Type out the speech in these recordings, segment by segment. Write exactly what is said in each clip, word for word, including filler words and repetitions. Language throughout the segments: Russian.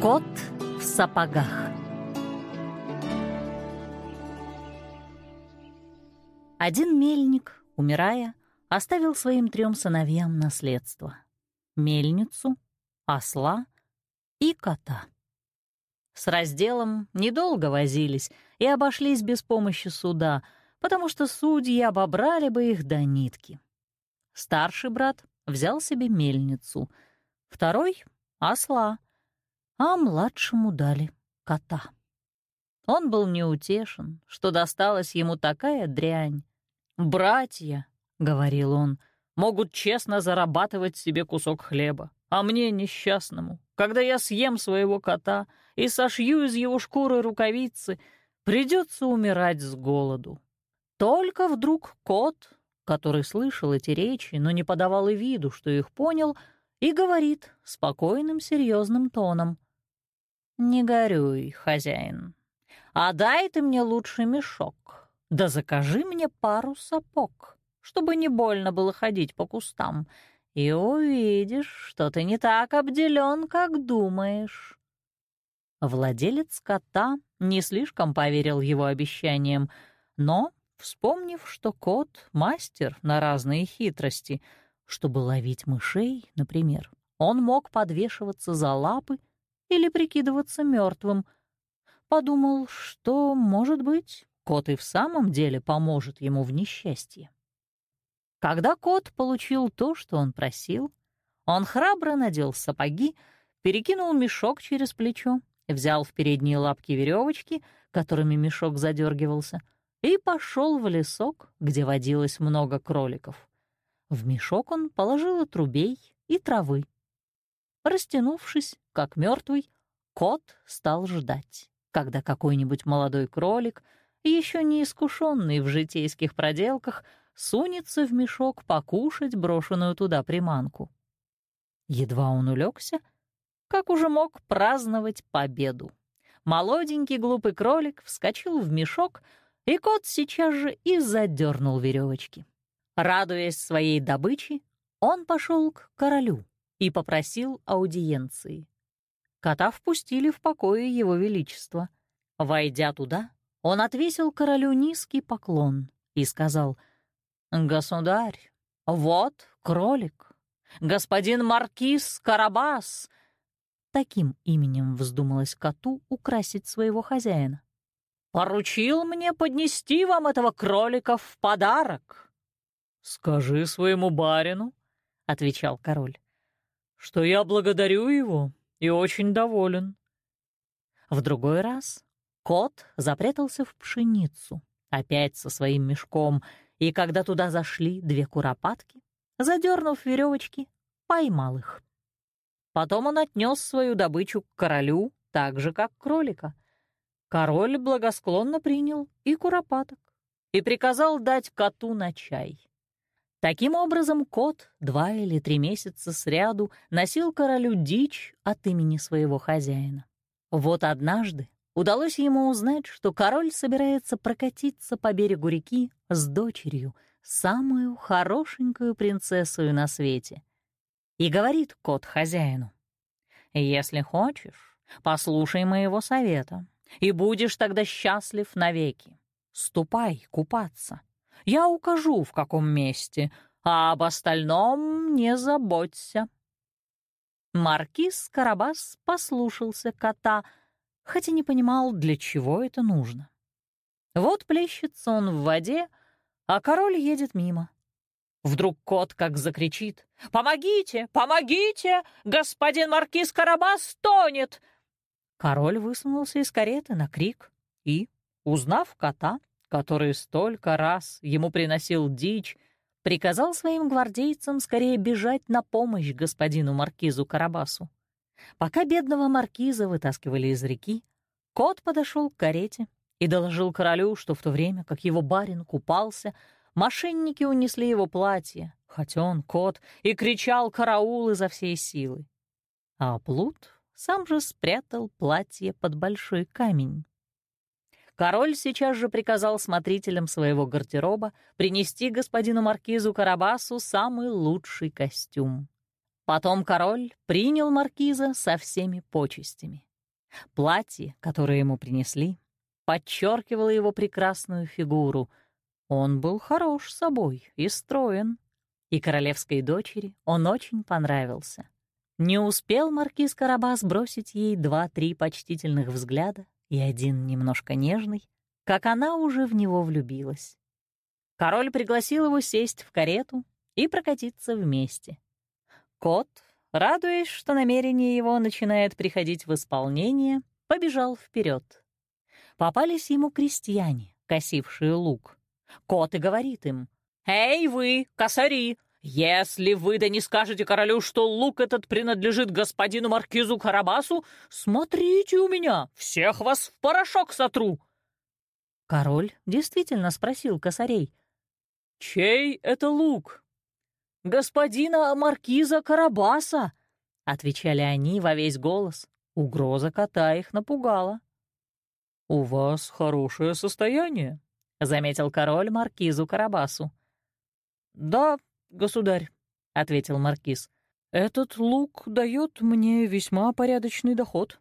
Кот в сапогах. Один мельник, умирая, оставил своим трем сыновьям наследство — мельницу, осла и кота. С разделом недолго возились и обошлись без помощи суда, потому что судьи обобрали бы их до нитки. Старший брат взял себе мельницу, второй — осла, а младшему дали кота. Он был неутешен, что досталась ему такая дрянь. «Братья, — говорил он, — могут честно зарабатывать себе кусок хлеба, а мне, несчастному, когда я съем своего кота и сошью из его шкуры рукавицы, придется умирать с голоду». Только вдруг кот, который слышал эти речи, но не подавал и виду, что их понял, и говорит спокойным, серьезным тоном: «Не горюй, хозяин, а дай ты мне лучше мешок, да закажи мне пару сапог, чтобы не больно было ходить по кустам, и увидишь, что ты не так обделен, как думаешь». Владелец кота не слишком поверил его обещаниям, но, вспомнив, что кот — мастер на разные хитрости, чтобы ловить мышей, например, он мог подвешиваться за лапы или прикидываться мертвым, подумал, что, может быть, кот и в самом деле поможет ему в несчастье. Когда кот получил то, что он просил, он храбро надел сапоги, перекинул мешок через плечо, взял в передние лапки веревочки, которыми мешок задергивался, и пошел в лесок, где водилось много кроликов. В мешок он положил отрубей и травы. Растянувшись, как мертвый, кот стал ждать, когда какой-нибудь молодой кролик, еще не искушенный в житейских проделках, сунется в мешок покушать брошенную туда приманку. Едва он улегся, как уже мог праздновать победу. Молоденький глупый кролик вскочил в мешок, и кот сейчас же и задернул веревочки. Радуясь своей добыче, он пошел к королю и попросил аудиенции. Кота впустили в покои его величества. Войдя туда, он отвесил королю низкий поклон и сказал: «Государь, вот кролик, господин маркиз Карабас». Таким именем вздумалось коту украсить своего хозяина. «Поручил мне поднести вам этого кролика в подарок». «Скажи своему барину, — отвечал король, — что я благодарю его и очень доволен». В другой раз кот запрятался в пшеницу, опять со своим мешком, и когда туда зашли две куропатки, задернув веревочки, поймал их. Потом он отнес свою добычу к королю, так же, как кролика. Король благосклонно принял и куропаток и приказал дать коту на чай. Таким образом, кот два или три месяца сряду носил королю дичь от имени своего хозяина. Вот однажды удалось ему узнать, что король собирается прокатиться по берегу реки с дочерью, самую хорошенькую принцессою на свете. И говорит кот хозяину: «Если хочешь, послушай моего совета, и будешь тогда счастлив навеки. Ступай купаться. Я укажу, в каком месте, а об остальном не заботься». Маркиз Карабас послушался кота, хотя не понимал, для чего это нужно. Вот плещется он в воде, а король едет мимо. Вдруг кот как закричит: «Помогите! Помогите! Господин маркиз Карабас тонет!» Король высунулся из кареты на крик и, узнав кота, который столько раз ему приносил дичь, приказал своим гвардейцам скорее бежать на помощь господину маркизу Карабасу. Пока бедного маркиза вытаскивали из реки, кот подошел к карете и доложил королю, что в то время, как его барин купался, мошенники унесли его платье, хотя он кот, и кричал «караул» изо всей силы. А плут сам же спрятал платье под большой камень. Король сейчас же приказал смотрителям своего гардероба принести господину маркизу Карабасу самый лучший костюм. Потом король принял маркиза со всеми почестями, Платье, которое ему принесли, подчеркивало его прекрасную фигуру. Он был хорош собой и строен, и королевской дочери он очень понравился. Не успел маркиз Карабас бросить ей два-три почтительных взгляда и один немножко нежный, как она уже в него влюбилась. Король пригласил его сесть в карету и прокатиться вместе. Кот, радуясь, что намерение его начинает приходить в исполнение, побежал вперед. Попались ему крестьяне, косившие луг. Кот и говорит им: «Эй вы, косари! Если вы да не скажете королю, что лук этот принадлежит господину маркизу Карабасу, смотрите у меня, всех вас в порошок сотру!» Король действительно спросил косарей: «Чей это лук?» «Господина маркиза Карабаса», — отвечали они во весь голос. Угроза кота их напугала. «У вас хорошее состояние», — заметил король маркизу Карабасу. «Да, государь», — ответил маркиз, — «этот лук дает мне весьма порядочный доход».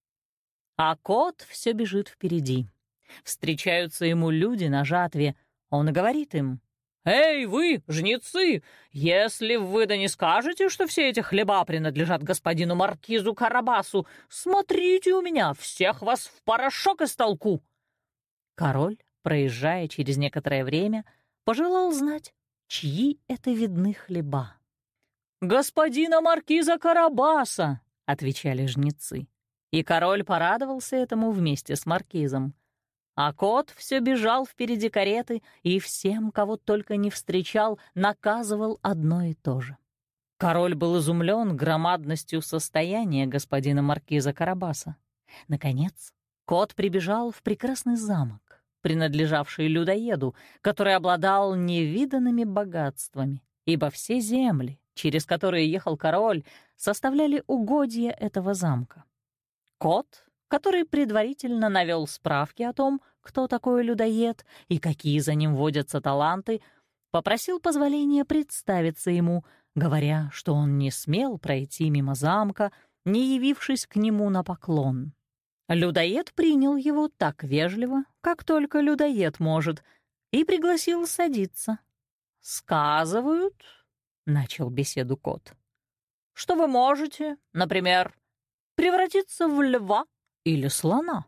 А кот все бежит впереди. Встречаются ему люди на жатве. Он и говорит им: «Эй, вы, жнецы, если вы да не скажете, что все эти хлеба принадлежат господину маркизу Карабасу, смотрите у меня, всех вас в порошок истолку». Король, проезжая через некоторое время, пожелал знать, чьи это видны хлеба. «Господина маркиза Карабаса», — отвечали жнецы. И король порадовался этому вместе с маркизом. А кот все бежал впереди кареты и всем, кого только не встречал, наказывал одно и то же. Король был изумлен громадностью состояния господина маркиза Карабаса. Наконец, кот прибежал в прекрасный замок, принадлежавший людоеду, который обладал невиданными богатствами, ибо все земли, через которые ехал король, составляли угодья этого замка. Кот, который предварительно навел справки о том, кто такой людоед и какие за ним водятся таланты, попросил позволения представиться ему, говоря, что он не смел пройти мимо замка, не явившись к нему на поклон. Людоед принял его так вежливо, как только людоед может, и пригласил садиться. «Сказывают, — начал беседу кот, — что вы можете, например, превратиться в льва или слона».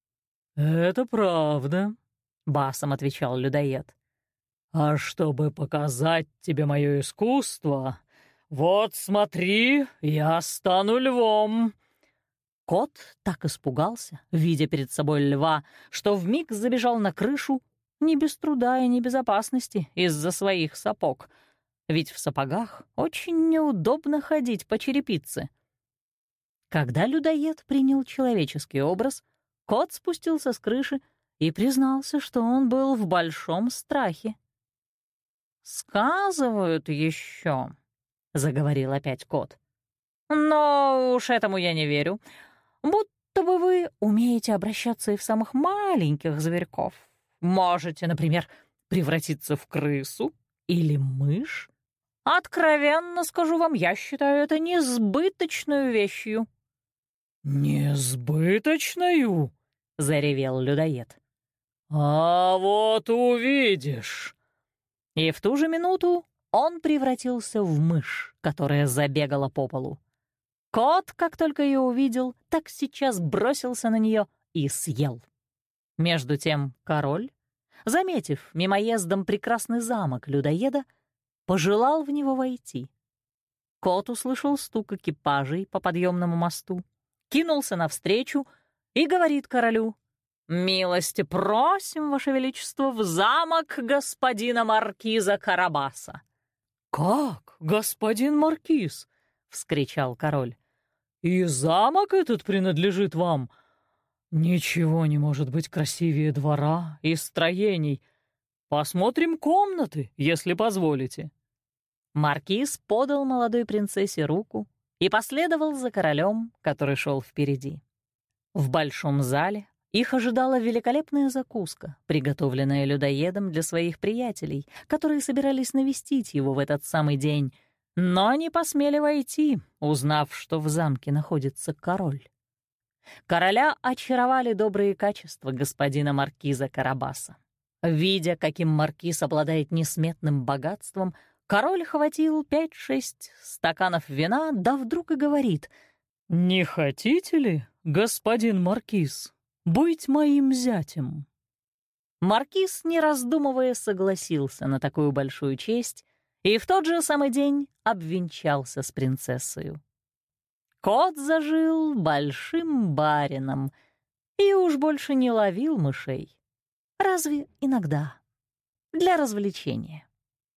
«Это правда», — басом отвечал людоед. «А чтобы показать тебе мое искусство, вот смотри, я стану львом». Кот так испугался, видя перед собой льва, что вмиг забежал на крышу, не без труда и не без опасности из-за своих сапог, ведь в сапогах очень неудобно ходить по черепице. Когда людоед принял человеческий образ, кот спустился с крыши и признался, что он был в большом страхе. «Сказывают еще», — заговорил опять кот, — «но уж этому я не верю. Будто бы вы умеете обращаться и в самых маленьких зверьков. Можете, например, превратиться в крысу или мышь. Откровенно скажу вам, я считаю это несбыточную вещью». «Несбыточную?» — заревел людоед. «А вот увидишь!» И в ту же минуту он превратился в мышь, которая забегала по полу. Кот, как только ее увидел, так сейчас бросился на нее и съел. Между тем король, заметив мимоездом прекрасный замок людоеда, пожелал в него войти. Кот услышал стук экипажей по подъемному мосту, кинулся навстречу и говорит королю: «Милости просим, Ваше Величество, в замок господина маркиза Карабаса». «Как, господин маркиз?» — вскричал король. «И замок этот принадлежит вам? Ничего не может быть красивее двора и строений. Посмотрим комнаты, если позволите». Маркиз подал молодой принцессе руку и последовал за королем, который шел впереди. В большом зале их ожидала великолепная закуска, приготовленная людоедом для своих приятелей, которые собирались навестить его в этот самый день, но не посмели войти, узнав, что в замке находится король. Короля очаровали добрые качества господина маркиза Карабаса. Видя, каким маркиз обладает несметным богатством, король хватил пять-шесть стаканов вина, да вдруг и говорит: «Не хотите ли, господин маркиз, быть моим зятем?» Маркиз, не раздумывая, согласился на такую большую честь и в тот же самый день обвенчался с принцессой. Кот зажил большим барином и уж больше не ловил мышей. Разве иногда, для развлечения.